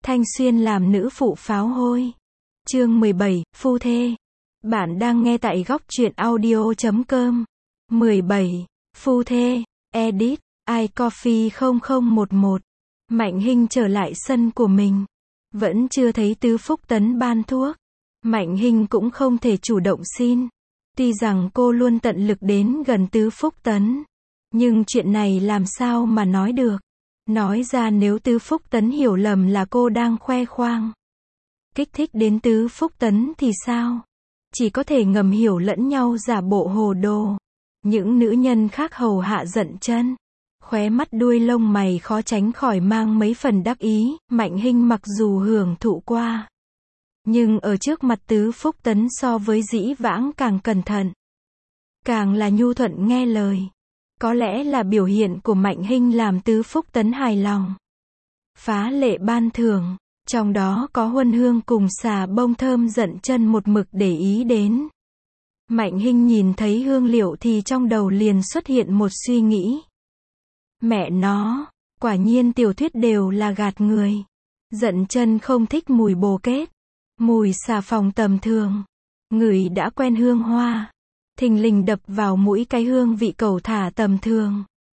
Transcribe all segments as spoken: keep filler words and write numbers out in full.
Thanh Xuyên làm nữ phụ pháo hôi. Chương mười bảy, phu thê. Bạn đang nghe tại góc truyện audio chấm com. mười bảy, phu thê, edit, iCoffee không không một một. Mạnh Hinh trở lại sân của mình. Vẫn chưa thấy Tứ Phúc Tấn ban thuốc. Mạnh Hinh cũng không thể chủ động xin. Tuy rằng cô luôn tận lực đến gần Tứ Phúc Tấn. Nhưng chuyện này làm sao mà nói được. Nói ra nếu Tứ Phúc Tấn hiểu lầm là cô đang khoe khoang. Kích thích đến Tứ Phúc Tấn thì sao? Chỉ có thể ngầm hiểu lẫn nhau giả bộ hồ đồ. Những nữ nhân khác hầu hạ Dận Chân. Khóe mắt đuôi lông mày khó tránh khỏi mang mấy phần đắc ý. Mạnh Hinh mặc dù hưởng thụ qua. Nhưng ở trước mặt Tứ Phúc Tấn so với dĩ vãng càng cẩn thận. Càng là nhu thuận nghe lời. Có lẽ là biểu hiện của Mạnh Hinh làm Tứ Phúc Tấn hài lòng. Phá lệ ban thưởng, trong đó có huân hương cùng xà bông thơm Dận Chân một mực để ý đến. Mạnh Hinh nhìn thấy hương liệu thì trong đầu liền xuất hiện một suy nghĩ. Mẹ nó, quả nhiên tiểu thuyết đều là gạt người. Dận Chân không thích mùi bồ kết, mùi xà phòng tầm thường. Ngửi đã quen hương hoa. Thình lình đập vào mũi cái hương vị cẩu thả tầm thường.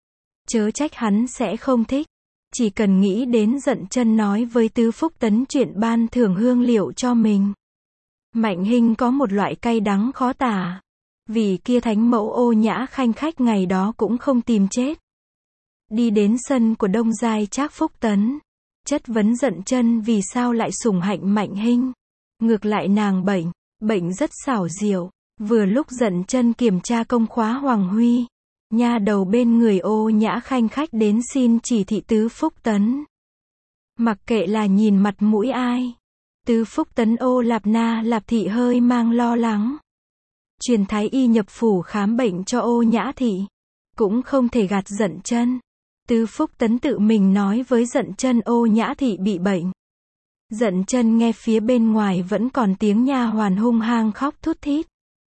Chớ trách hắn sẽ không thích. Chỉ cần nghĩ đến Dận Chân nói với Tứ Phúc Tấn chuyện ban thưởng hương liệu cho mình. Mạnh Hinh có một loại cay đắng khó tả. Vì kia thánh mẫu Ô Nhã khanh khách ngày đó cũng không tìm chết. Đi đến sân của Đông Giai Trác Phúc Tấn. Chất vấn Dận Chân vì sao lại sủng hạnh Mạnh Hinh. Ngược lại nàng bệnh, bệnh rất xảo diệu. Vừa lúc Dận Chân kiểm tra công khóa Hoàng Huy. Nha đầu bên người Ô Nhã khanh khách đến xin chỉ thị Tứ Phúc Tấn. Mặc kệ là nhìn mặt mũi ai. Tứ Phúc Tấn Ô Lạp Na Lạp Thị hơi mang lo lắng. Truyền thái y nhập phủ khám bệnh cho Ô Nhã Thị. Cũng không thể gạt Dận Chân. Tứ Phúc Tấn tự mình nói với Dận Chân Ô Nhã Thị bị bệnh. Dận Chân nghe phía bên ngoài vẫn còn tiếng nha hoàn hung hăng khóc thút thít.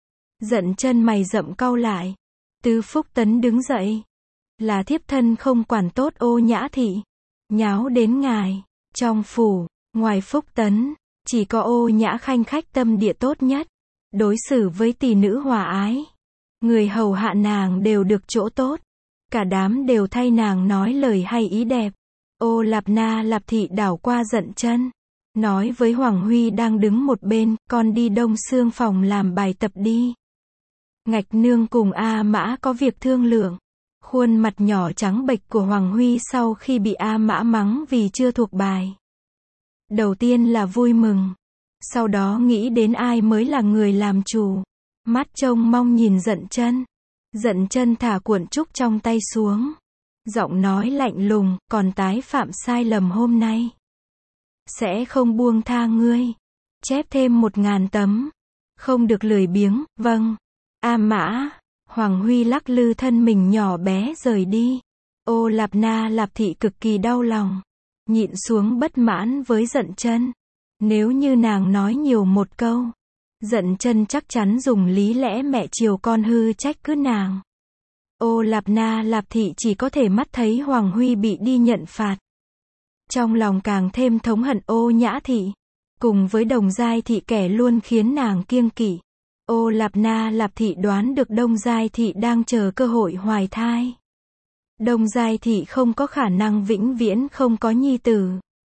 Dận Chân mày rậm cau lại. Tứ Phúc Tấn đứng dậy. Là thiếp thân không quản tốt Ô Nhã Thị. Nháo đến ngài. Trong phủ, ngoài Phúc Tấn, chỉ có Ô Nhã khanh khách tâm địa tốt nhất. Đối xử với tỷ nữ hòa ái. Người hầu hạ nàng đều được chỗ tốt. Cả đám đều thay nàng nói lời hay ý đẹp. Ô Lạp Na Lạp Thị đảo qua Dận Chân. Nói với Hoàng Huy đang đứng một bên, con đi Đông Xương phòng làm bài tập đi. Ngạch nương cùng A Mã có việc thương lượng. Khuôn mặt nhỏ trắng bệch của Hoàng Huy sau khi bị A Mã mắng vì chưa thuộc bài. Đầu tiên là vui mừng. Sau đó nghĩ đến ai mới là người làm chủ. Mắt trông mong nhìn Dận Chân. Dận Chân thả cuộn trúc trong tay xuống. Giọng nói lạnh lùng, còn tái phạm sai lầm hôm nay. Sẽ không buông tha ngươi. Chép thêm một ngàn tấm. Không được lười biếng, vâng. A Mã. Hoàng Huy lắc lư thân mình nhỏ bé rời đi. Ô Lạp Na Lạp Thị cực kỳ đau lòng. Nhịn xuống bất mãn với Dận Chân. Nếu như nàng nói nhiều một câu. Dận Chân chắc chắn dùng lý lẽ mẹ chiều con hư trách cứ nàng. Ô Lạp Na Lạp Thị chỉ có thể mắt thấy Hoàng Huy bị đi nhận phạt. Trong lòng càng thêm thống hận Ô Nhã Thị. Cùng với Đồng Giai Thị kẻ luôn khiến nàng kiêng kỵ. Ô Lạp Na Lạp Thị đoán được Đông Giai Thị đang chờ cơ hội hoài thai. Đông Giai Thị không có khả năng vĩnh viễn không có nhi tử.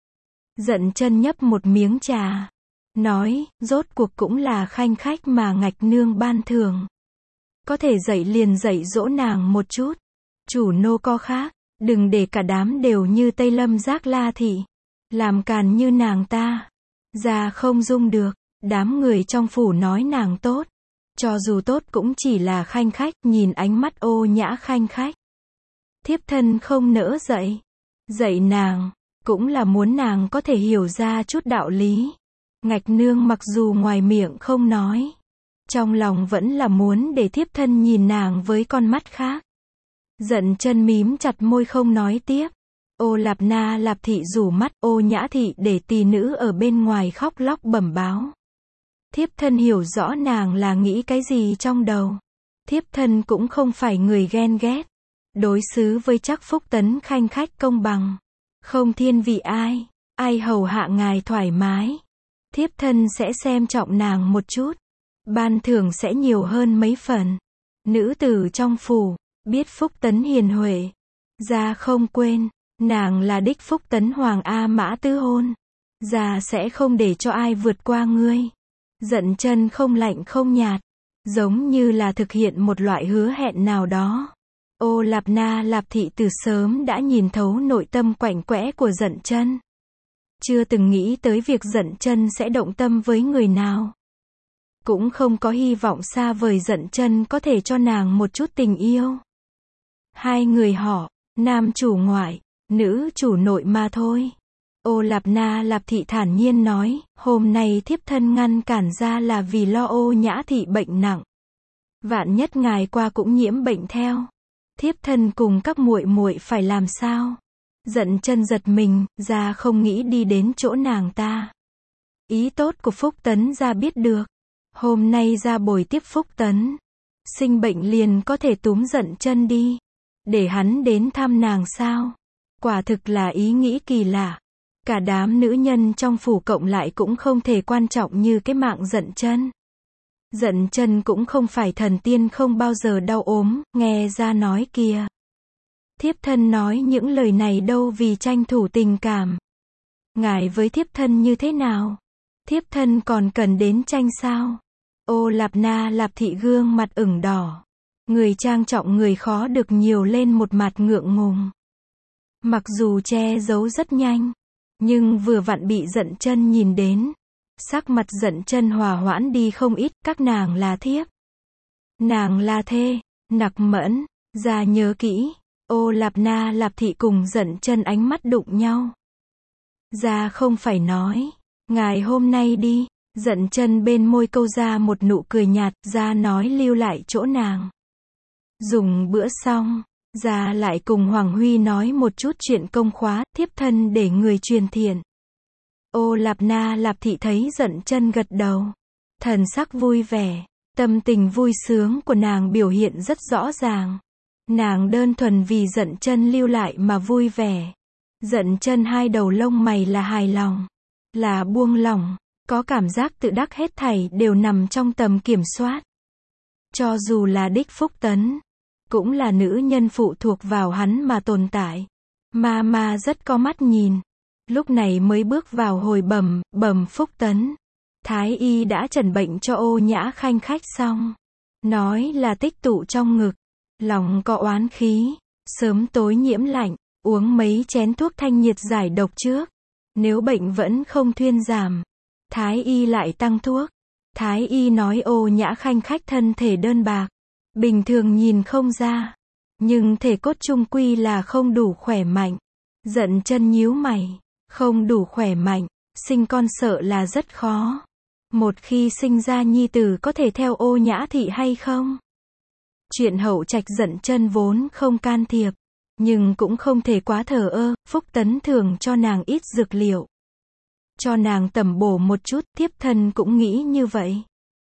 Dận Chân nhấp một miếng trà. Nói, rốt cuộc cũng là khanh khách mà ngạch nương ban thưởng. Có thể dạy liền dạy dỗ nàng một chút. Chủ nô có khác, đừng để cả đám đều như Tây Lâm Giác La Thị. Làm càn như nàng ta. Già không dung được. Đám người trong phủ nói nàng tốt. Cho dù tốt cũng chỉ là khanh khách, nhìn ánh mắt Ô Nhã khanh khách. Thiếp thân không nỡ dạy. Dạy nàng, cũng là muốn nàng có thể hiểu ra chút đạo lý. Ngạch nương mặc dù ngoài miệng không nói. Trong lòng vẫn là muốn để thiếp thân nhìn nàng với con mắt khác. Dận Chân mím chặt môi không nói tiếp. Ô Lạp Na Lạp Thị rủ mắt Ô Nhã Thị để tỷ nữ ở bên ngoài khóc lóc bẩm báo. Thiếp thân hiểu rõ nàng là nghĩ cái gì trong đầu. Thiếp thân cũng không phải người ghen ghét. Đối xứ với Trác Phúc Tấn khanh khách công bằng. Không thiên vị ai. ai hầu hạ ngài thoải mái. Thiếp thân sẽ xem trọng nàng một chút. Ban thưởng sẽ nhiều hơn mấy phần. Nữ tử trong phủ, biết Phúc Tấn hiền huệ. Gia không quên, nàng là đích Phúc Tấn Hoàng A Mã tứ hôn. Gia sẽ không để cho ai vượt qua ngươi. Dận chân không lạnh không nhạt, giống như là thực hiện một loại hứa hẹn nào đó. Ô Lạp Na Lạp Thị từ sớm đã nhìn thấu nội tâm quạnh quẽ của Dận chân. Chưa từng nghĩ tới việc Dận chân sẽ động tâm với người nào. Cũng không có hy vọng xa vời Dận chân có thể cho nàng một chút tình yêu. Hai người họ, nam chủ ngoại, nữ chủ nội mà thôi. Ô Lạp Na Lạp Thị thản nhiên nói, hôm nay thiếp thân ngăn cản ra là vì lo Ô Nhã Thị bệnh nặng. Vạn nhất ngài qua cũng nhiễm bệnh theo. Thiếp thân cùng các muội muội phải làm sao? Dận chân giật mình, ra không nghĩ đi đến chỗ nàng ta. Ý tốt của Phúc Tấn ra biết được. Hôm nay ra bồi tiếp Phúc Tấn. Sinh bệnh liền có thể túm Dận chân đi. Để hắn đến thăm nàng sao? Quả thực là ý nghĩ kỳ lạ. Cả đám nữ nhân trong phủ cộng lại cũng không thể quan trọng như cái mạng Dận chân. Dận chân cũng không phải thần tiên không bao giờ đau ốm, nghe ra nói kìa. Thiếp thân nói những lời này đâu vì tranh thủ tình cảm. Ngài với thiếp thân như thế nào? Thiếp thân còn cần đến tranh sao? Ô Lạp Na Lạp Thị gương mặt ửng đỏ. Người trang trọng người khó được nhiều lên một mặt ngượng ngùng. Mặc dù che giấu rất nhanh, nhưng vừa vặn bị Dận chân nhìn đến. Sắc mặt Dận chân hòa hoãn đi không ít, các nàng là thiếp. Nàng là thê, nặc mẫn, ra nhớ kỹ. Ô Lạp Na Lạp Thị cùng Dận chân ánh mắt đụng nhau. Ra không phải nói, ngài hôm nay đi. Dận chân bên môi câu ra một nụ cười nhạt, ra nói lưu lại chỗ nàng. Dùng bữa xong, ra lại cùng Hoàng Huy nói một chút chuyện công khóa, thiếp thân để người truyền thiện. Ô Lạp Na Lạp Thị thấy Dận chân gật đầu. Thần sắc vui vẻ, tâm tình vui sướng của nàng biểu hiện rất rõ ràng. Nàng đơn thuần vì Dận chân lưu lại mà vui vẻ. Dận chân hai đầu lông mày là hài lòng, là buông lỏng, có cảm giác tự đắc hết thảy đều nằm trong tầm kiểm soát. Cho dù là đích Phúc Tấn, cũng là nữ nhân phụ thuộc vào hắn mà tồn tại. Ma ma rất có mắt nhìn. Lúc này mới bước vào hồi bẩm, bẩm Phúc Tấn. Thái y đã chẩn bệnh cho Ô Nhã khanh khách xong. Nói là tích tụ trong ngực. Lòng có oán khí. Sớm tối nhiễm lạnh. Uống mấy chén thuốc thanh nhiệt giải độc trước. Nếu bệnh vẫn không thuyên giảm, Thái y lại tăng thuốc. Thái y nói Ô Nhã khanh khách thân thể đơn bạc. Bình thường nhìn không ra. Nhưng thể cốt chung quy là không đủ khỏe mạnh. Dận chân nhíu mày. Không đủ khỏe mạnh, sinh con sợ là rất khó. Một khi sinh ra nhi tử có thể theo Ô Nhã Thị hay không? Chuyện hậu trạch Dận chân vốn không can thiệp, nhưng cũng không thể quá thờ ơ. Phúc Tấn thường cho nàng ít dược liệu, cho nàng tẩm bổ một chút, thiếp thân cũng nghĩ như vậy.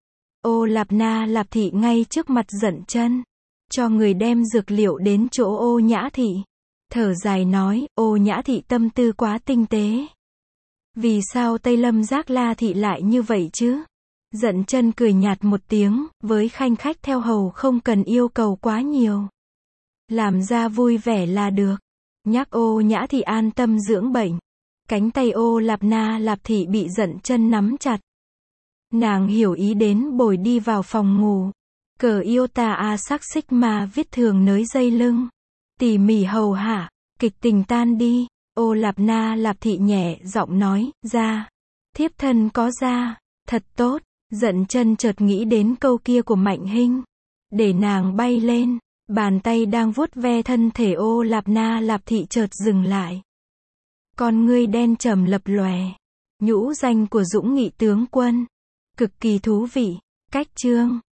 Ô Lạp Na Lạp Thị ngay trước mặt Dận chân, cho người đem dược liệu đến chỗ Ô Nhã Thị. Thở dài nói, Ô Nhã Thị tâm tư quá tinh tế. Vì sao Tây Lâm Giác La Thị lại như vậy chứ? Dận chân cười nhạt một tiếng, với khanh khách theo hầu không cần yêu cầu quá nhiều. Làm ra vui vẻ là được. Nhắc Ô Nhã Thị an tâm dưỡng bệnh. Cánh tay Ô Lạp Na Lạp Thị bị Dận chân nắm chặt. Nàng hiểu ý đến bồi đi vào phòng ngủ. Cờ yêu ta a sắc xích mà viết thường nới dây lưng. Tỉ mỉ hầu hạ, kịch tình tan đi. Ô Lạp Na Lạp Thị nhẹ giọng nói, ra. Thiếp thân có ra, thật tốt. Dận chân chợt nghĩ đến câu kia của Mạnh Hinh. Để nàng bay lên, bàn tay đang vuốt ve thân thể Ô Lạp Na Lạp Thị chợt dừng lại. Con ngươi đen trầm lập lòe. Nhũ danh của Dũng Nghị tướng quân. Cực kỳ thú vị. Cách chương